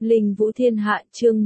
Linh Vũ Thiên Hạ chương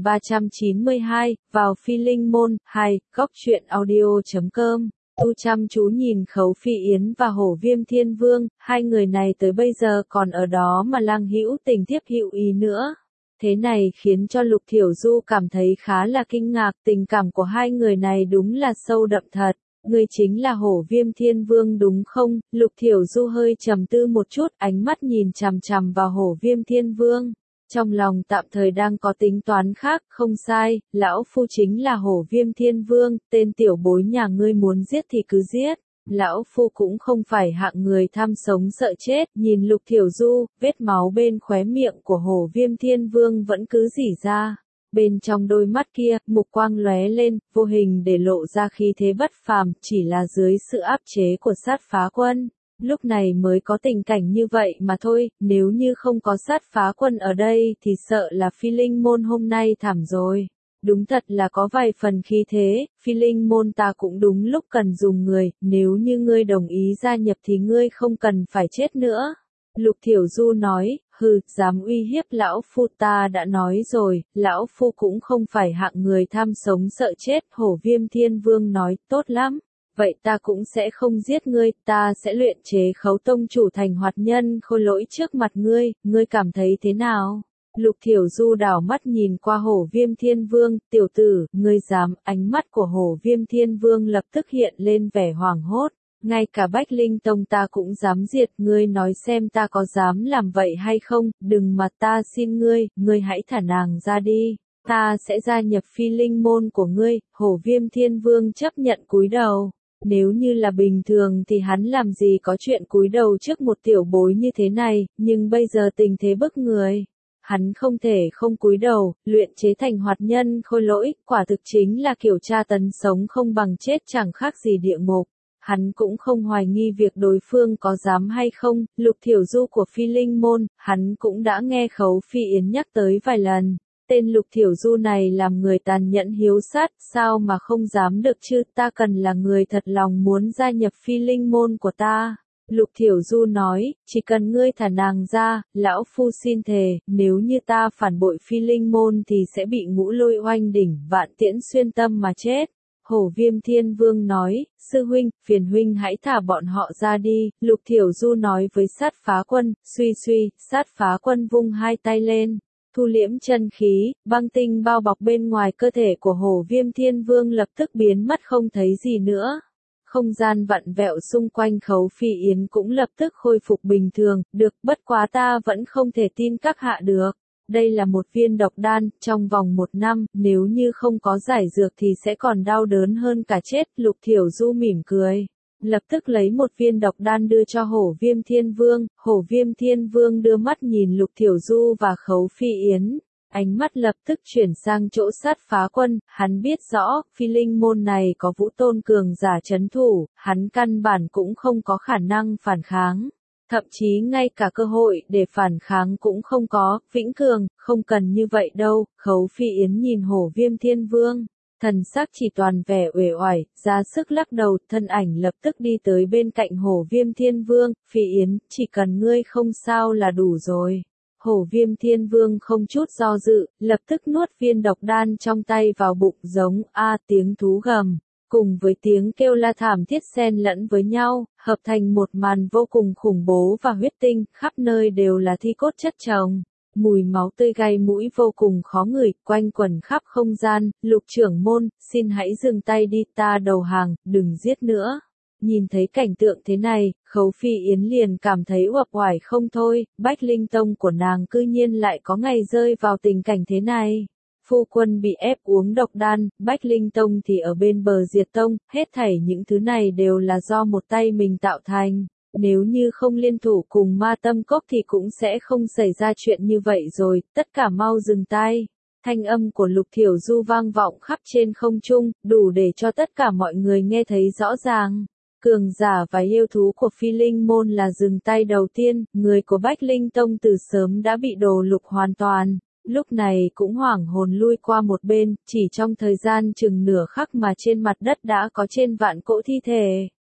1392, vào Phi Linh Môn, 2, góc truyện audio.com. Tu chăm chú nhìn Khấu Phi Yến và Hổ Viêm Thiên Vương, hai người này tới bây giờ còn ở đó mà Lăng Hữu Tình tiếp hữu ý nữa. Thế này khiến cho Lục Thiểu Du cảm thấy khá là kinh ngạc, tình cảm của hai người này đúng là sâu đậm thật. Ngươi chính là Hổ Viêm Thiên Vương đúng không? Lục Thiểu Du hơi trầm tư một chút, ánh mắt nhìn chằm chằm vào Hổ Viêm Thiên Vương. Trong lòng tạm thời đang có tính toán khác, không sai, lão phu chính là Hổ Viêm Thiên Vương, tên tiểu bối nhà ngươi muốn giết thì cứ giết. Lão phu cũng không phải hạng người tham sống sợ chết, nhìn Lục Thiểu Du, vết máu bên khóe miệng của Hổ Viêm Thiên Vương vẫn cứ rỉ ra. Bên trong đôi mắt kia, mục quang lóe lên, vô hình để lộ ra khí thế bất phàm, chỉ là dưới sự áp chế của sát phá quân. Lúc này mới có tình cảnh như vậy mà thôi, nếu như không có sát phá quân ở đây thì sợ là Phi Linh Môn hôm nay thảm rồi. Đúng thật là có vài phần khí thế, Phi Linh Môn ta cũng đúng lúc cần dùng người, nếu như ngươi đồng ý gia nhập thì ngươi không cần phải chết nữa. Lục Thiểu Du nói, dám uy hiếp lão phu ta đã nói rồi, lão phu cũng không phải hạng người tham sống sợ chết. Hổ Viêm Thiên Vương nói, tốt lắm. Vậy ta cũng sẽ không giết ngươi, ta sẽ luyện chế Khấu tông chủ thành hoạt nhân khôi lỗi trước mặt ngươi, ngươi cảm thấy thế nào? Lục Thiểu Du đảo mắt nhìn qua Hổ Viêm Thiên Vương, tiểu tử, ngươi dám, ánh mắt của Hổ Viêm Thiên Vương lập tức hiện lên vẻ hoảng hốt. Ngay cả Bách Linh Tông ta cũng dám diệt, ngươi nói xem ta có dám làm vậy hay không, đừng mà ta xin ngươi hãy thả nàng ra đi. Ta sẽ gia nhập Phi Linh Môn của ngươi. Hổ Viêm Thiên Vương chấp nhận cúi đầu. Nếu như là bình thường thì hắn làm gì có chuyện cúi đầu trước một tiểu bối như thế này, nhưng bây giờ tình thế bức người. Hắn không thể không cúi đầu, luyện chế thành hoạt nhân khôi lỗi, quả thực chính là kiểu tra tấn sống không bằng chết chẳng khác gì địa ngục. Hắn cũng không hoài nghi việc đối phương có dám hay không, Lục Thiểu Du của Phi Linh Môn, hắn cũng đã nghe Khấu Phi Yến nhắc tới vài lần. Tên Lục Thiểu Du này làm người tàn nhẫn hiếu sát, sao mà không dám được chứ, ta cần là người thật lòng muốn gia nhập Phi Linh Môn của ta. Lục Thiểu Du nói, chỉ cần ngươi thả nàng ra, lão phu xin thề, nếu như ta phản bội Phi Linh Môn thì sẽ bị ngũ lôi oanh đỉnh, vạn tiễn xuyên tâm mà chết. Hổ Viêm Thiên Vương nói, sư huynh, phiền huynh hãy thả bọn họ ra đi. Lục Thiểu Du nói với sát phá quân, suy, sát phá quân vung hai tay lên. Thu liễm chân khí, băng tinh bao bọc bên ngoài cơ thể của Hổ Viêm Thiên Vương lập tức biến mất không thấy gì nữa. Không gian vặn vẹo xung quanh Khấu Phi Yến cũng lập tức khôi phục bình thường, được, bất quá ta vẫn không thể tin các hạ được. Đây là một viên độc đan, trong vòng 1 năm, nếu như không có giải dược thì sẽ còn đau đớn hơn cả chết. Lục Thiểu Du mỉm cười. Lập tức lấy một viên độc đan đưa cho Hổ Viêm Thiên Vương. Hổ Viêm Thiên Vương đưa mắt nhìn Lục Thiểu Du và Khấu Phi Yến. Ánh mắt lập tức chuyển sang chỗ sát phá quân, hắn biết rõ, Phi Linh Môn này có Vũ Tôn cường giả trấn thủ, hắn căn bản cũng không có khả năng phản kháng. Thậm chí ngay cả cơ hội để phản kháng cũng không có. Vĩnh Cường, không cần như vậy đâu. Khấu Phi Yến nhìn Hổ Viêm Thiên Vương, thần sắc chỉ toàn vẻ uể oải, ra sức lắc đầu, thân ảnh lập tức đi tới bên cạnh Hổ Viêm Thiên Vương. Phi Yến, chỉ cần ngươi không sao là đủ rồi. Hổ Viêm Thiên Vương không chút do dự, lập tức nuốt viên độc đan trong tay vào bụng, giống tiếng thú gầm, cùng với tiếng kêu la thảm thiết xen lẫn với nhau, hợp thành một màn vô cùng khủng bố và huyết tinh, khắp nơi đều là thi cốt chất chồng. Mùi máu tươi gai mũi vô cùng khó ngửi, quanh quẩn khắp không gian. Lục trưởng môn, xin hãy dừng tay đi, ta đầu hàng, đừng giết nữa. Nhìn thấy cảnh tượng thế này, Khấu Phi Yến liền cảm thấy uể oải không thôi, Bách Linh Tông của nàng cư nhiên lại có ngày rơi vào tình cảnh thế này. Phu quân bị ép uống độc đan, Bách Linh Tông thì ở bên bờ diệt tông, hết thảy những thứ này đều là do một tay mình tạo thành. Nếu như không liên thủ cùng Ma Tâm Cốc thì cũng sẽ không xảy ra chuyện như vậy rồi, tất cả mau dừng tay. Thanh âm của Lục Thiểu Du vang vọng khắp trên không trung, đủ để cho tất cả mọi người nghe thấy rõ ràng. Cường giả và yêu thú của Phi Linh Môn là dừng tay đầu tiên, người của Bách Linh Tông từ sớm đã bị đồ lục hoàn toàn. Lúc này cũng hoảng hồn lui qua một bên, chỉ trong thời gian chừng nửa khắc mà trên mặt đất đã có trên vạn cỗ thi thể.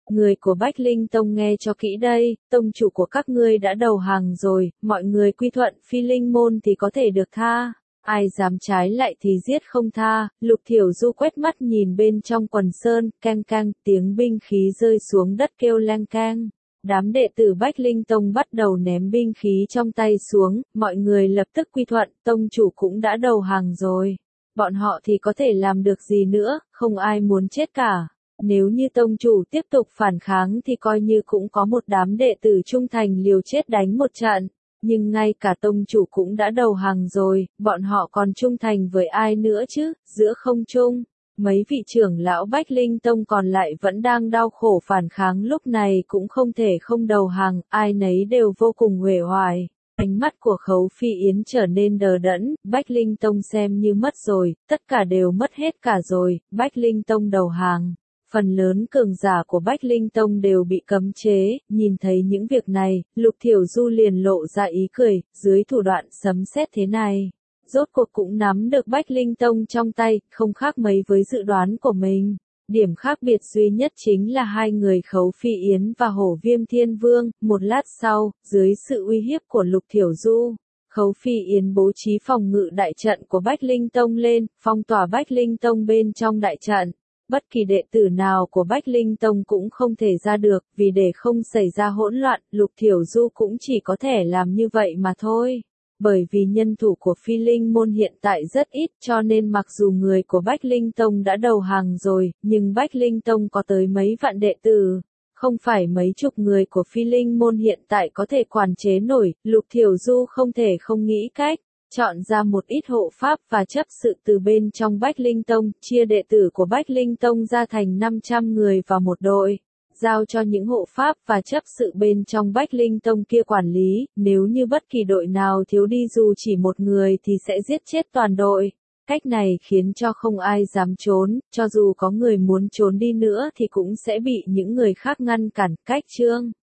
Người của Bách Linh Tông nghe cho kỹ đây, tông chủ của các ngươi đã đầu hàng rồi, mọi người quy thuận Phi Linh môn thì có thể được tha. Ai dám trái lại thì giết không tha. Lục Thiểu Du quét mắt nhìn bên trong quần sơn, keng keng, tiếng binh khí rơi xuống đất kêu leng keng. Đám đệ tử Bách Linh Tông bắt đầu ném binh khí trong tay xuống, mọi người lập tức quy thuận, tông chủ cũng đã đầu hàng rồi. Bọn họ thì có thể làm được gì nữa, không ai muốn chết cả. Nếu như tông chủ tiếp tục phản kháng thì coi như cũng có một đám đệ tử trung thành liều chết đánh một trận. Nhưng ngay cả tông chủ cũng đã đầu hàng rồi, bọn họ còn trung thành với ai nữa chứ, giữa không trung. Mấy vị trưởng lão Bách Linh Tông còn lại vẫn đang đau khổ phản kháng lúc này cũng không thể không đầu hàng, ai nấy đều vô cùng uể oải. Ánh mắt của Khấu Phi Yến trở nên đờ đẫn, Bách Linh Tông xem như mất rồi, tất cả đều mất hết cả rồi, Bách Linh Tông đầu hàng. Phần lớn cường giả của Bách Linh Tông đều bị cấm chế, nhìn thấy những việc này, Lục Thiểu Du liền lộ ra ý cười, dưới thủ đoạn sấm sét thế này. Rốt cuộc cũng nắm được Bách Linh Tông trong tay, không khác mấy với dự đoán của mình. Điểm khác biệt duy nhất chính là hai người Khấu Phi Yến và Hổ Viêm Thiên Vương. Một lát sau, dưới sự uy hiếp của Lục Thiểu Du, Khấu Phi Yến bố trí phòng ngự đại trận của Bách Linh Tông lên, phong tỏa Bách Linh Tông bên trong đại trận. Bất kỳ đệ tử nào của Bách Linh Tông cũng không thể ra được, vì để không xảy ra hỗn loạn, Lục Thiểu Du cũng chỉ có thể làm như vậy mà thôi. Bởi vì nhân thủ của Phi Linh môn hiện tại rất ít, cho nên mặc dù người của Bách Linh Tông đã đầu hàng rồi, nhưng Bách Linh Tông có tới mấy vạn đệ tử. Không phải mấy chục người của Phi Linh môn hiện tại có thể quản chế nổi, Lục Thiểu Du không thể không nghĩ cách. Chọn ra một ít hộ pháp và chấp sự từ bên trong Bách Linh Tông, chia đệ tử của Bách Linh Tông ra thành 500 người vào một đội, giao cho những hộ pháp và chấp sự bên trong Bách Linh Tông kia quản lý, nếu như bất kỳ đội nào thiếu đi dù chỉ một người thì sẽ giết chết toàn đội. Cách này khiến cho không ai dám trốn, cho dù có người muốn trốn đi nữa thì cũng sẽ bị những người khác ngăn cản. Cách chương